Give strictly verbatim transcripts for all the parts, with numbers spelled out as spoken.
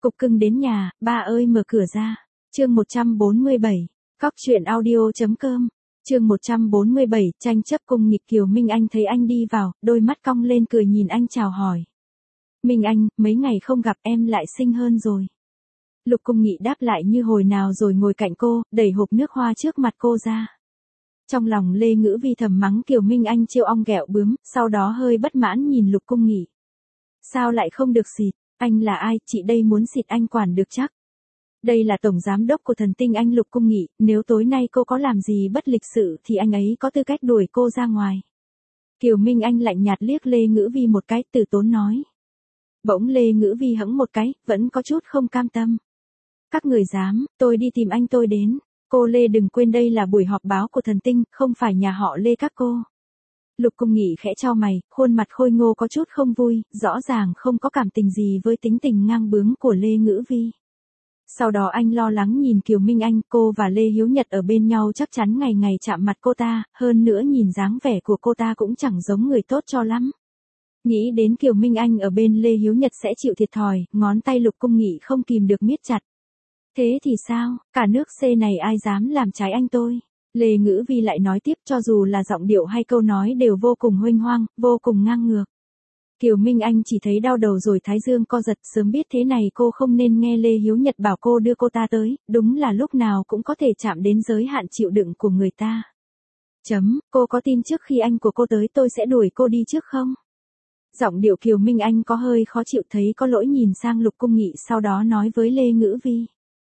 Cục cưng đến nhà, ba ơi mở cửa ra. Chương một trăm bốn mươi bảy. Cóc truyện audio.com. Chương một trăm bốn mươi bảy, tranh chấp cung nghịch. Kiều Minh Anh thấy anh đi vào, đôi mắt cong lên cười nhìn anh chào hỏi. Minh Anh, mấy ngày không gặp em lại xinh hơn rồi. Lục Cung Nghị đáp lại như hồi nào rồi ngồi cạnh cô, đẩy hộp nước hoa trước mặt cô ra. Trong lòng Lê Ngữ Vi thầm mắng Kiều Minh Anh trêu ong ghẹo bướm, sau đó hơi bất mãn nhìn Lục Cung Nghị. Sao lại không được xịt, anh là ai, chị đây muốn xịt anh quản được chắc. Đây là tổng giám đốc của Thần Tinh Anh. Lục Cung Nghị, nếu tối nay cô có làm gì bất lịch sự thì anh ấy có tư cách đuổi cô ra ngoài. Kiều Minh Anh lạnh nhạt liếc Lê Ngữ Vi một cái, từ tốn nói. Bỗng Lê Ngữ Vi hững một cái, vẫn có chút không cam tâm. Các người dám, tôi đi tìm anh tôi đến. Cô Lê đừng quên đây là buổi họp báo của Thần Tinh, không phải nhà họ Lê các cô. Lục Cung Nghị khẽ chau mày, khuôn mặt khôi ngô có chút không vui, rõ ràng không có cảm tình gì với tính tình ngang bướng của Lê Ngữ Vi. Sau đó anh lo lắng nhìn Kiều Minh Anh, cô và Lê Hiếu Nhật ở bên nhau chắc chắn ngày ngày chạm mặt cô ta, hơn nữa nhìn dáng vẻ của cô ta cũng chẳng giống người tốt cho lắm. Nghĩ đến Kiều Minh Anh ở bên Lê Hiếu Nhật sẽ chịu thiệt thòi, ngón tay Lục Cung Nghị không kìm được miết chặt. Thế thì sao, cả nước C này ai dám làm trái anh tôi? Lê Ngữ Vi lại nói tiếp, cho dù là giọng điệu hay câu nói đều vô cùng huênh hoang, vô cùng ngang ngược. Kiều Minh Anh chỉ thấy đau đầu rồi thái dương co giật, sớm biết thế này cô không nên nghe Lê Hiếu Nhật bảo cô đưa cô ta tới, đúng là lúc nào cũng có thể chạm đến giới hạn chịu đựng của người ta. Chấm, cô có tin trước khi anh của cô tới tôi sẽ đuổi cô đi trước không? Giọng điệu Kiều Minh Anh có hơi khó chịu, thấy có lỗi nhìn sang Lục Cung Nghị, sau đó nói với Lê Ngữ Vi.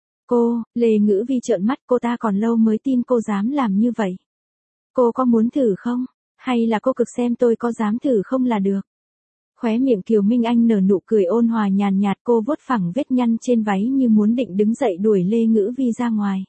Cô, Lê Ngữ Vi trợn mắt, cô ta còn lâu mới tin cô dám làm như vậy. Cô có muốn thử không? Hay là cô cực xem tôi có dám thử không là được? Khóe miệng Kiều Minh Anh nở nụ cười ôn hòa nhàn nhạt, cô vuốt phẳng vết nhăn trên váy như muốn định đứng dậy đuổi Lê Ngữ Vi ra ngoài.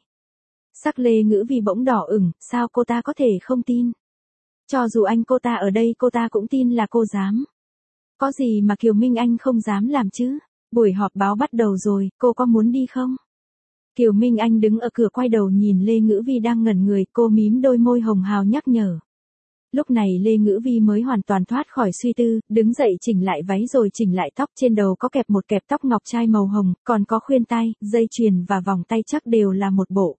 Sắc Lê Ngữ Vi bỗng đỏ ửng, sao cô ta có thể không tin? Cho dù anh cô ta ở đây cô ta cũng tin là cô dám. Có gì mà Kiều Minh Anh không dám làm chứ? Buổi họp báo bắt đầu rồi, cô có muốn đi không? Kiều Minh Anh đứng ở cửa quay đầu nhìn Lê Ngữ Vi đang ngẩn người, cô mím đôi môi hồng hào nhắc nhở. Lúc này Lê Ngữ Vi mới hoàn toàn thoát khỏi suy tư, đứng dậy chỉnh lại váy rồi chỉnh lại tóc, trên đầu có kẹp một kẹp tóc ngọc trai màu hồng, còn có khuyên tai, dây chuyền và vòng tay chắc đều là một bộ.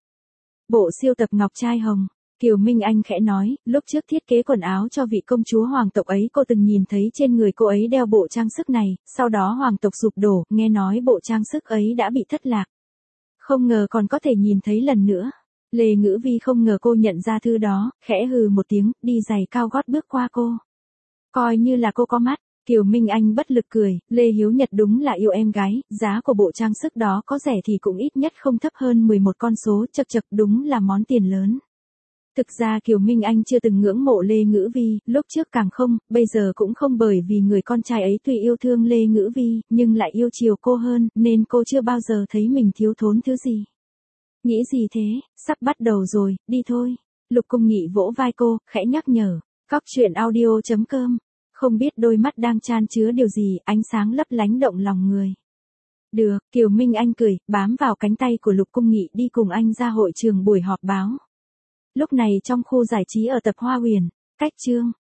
Bộ siêu tập ngọc trai hồng. Kiều Minh Anh khẽ nói, lúc trước thiết kế quần áo cho vị công chúa hoàng tộc ấy cô từng nhìn thấy trên người cô ấy đeo bộ trang sức này, sau đó hoàng tộc sụp đổ, nghe nói bộ trang sức ấy đã bị thất lạc. Không ngờ còn có thể nhìn thấy lần nữa. Lê Ngữ Vi không ngờ cô nhận ra thứ đó, khẽ hừ một tiếng, đi giày cao gót bước qua cô. Coi như là cô có mắt. Kiều Minh Anh bất lực cười, Lê Hiếu Nhật đúng là yêu em gái, giá của bộ trang sức đó có rẻ thì cũng ít nhất không thấp hơn mười một con số, chậc chậc đúng là món tiền lớn. Thực ra Kiều Minh Anh chưa từng ngưỡng mộ Lê Ngữ Vi, lúc trước càng không, bây giờ cũng không, bởi vì người con trai ấy tuy yêu thương Lê Ngữ Vi, nhưng lại yêu chiều cô hơn, nên cô chưa bao giờ thấy mình thiếu thốn thứ gì. Nghĩ gì thế, sắp bắt đầu rồi, đi thôi. Lục Cung Nghị vỗ vai cô, khẽ nhắc nhở. Cóc truyện audio.com. Không biết đôi mắt đang chan chứa điều gì, ánh sáng lấp lánh động lòng người. Được, Kiều Minh Anh cười, bám vào cánh tay của Lục Cung Nghị đi cùng anh ra hội trường buổi họp báo. Lúc này trong khu giải trí ở tập Hoa Huyền, cách chương.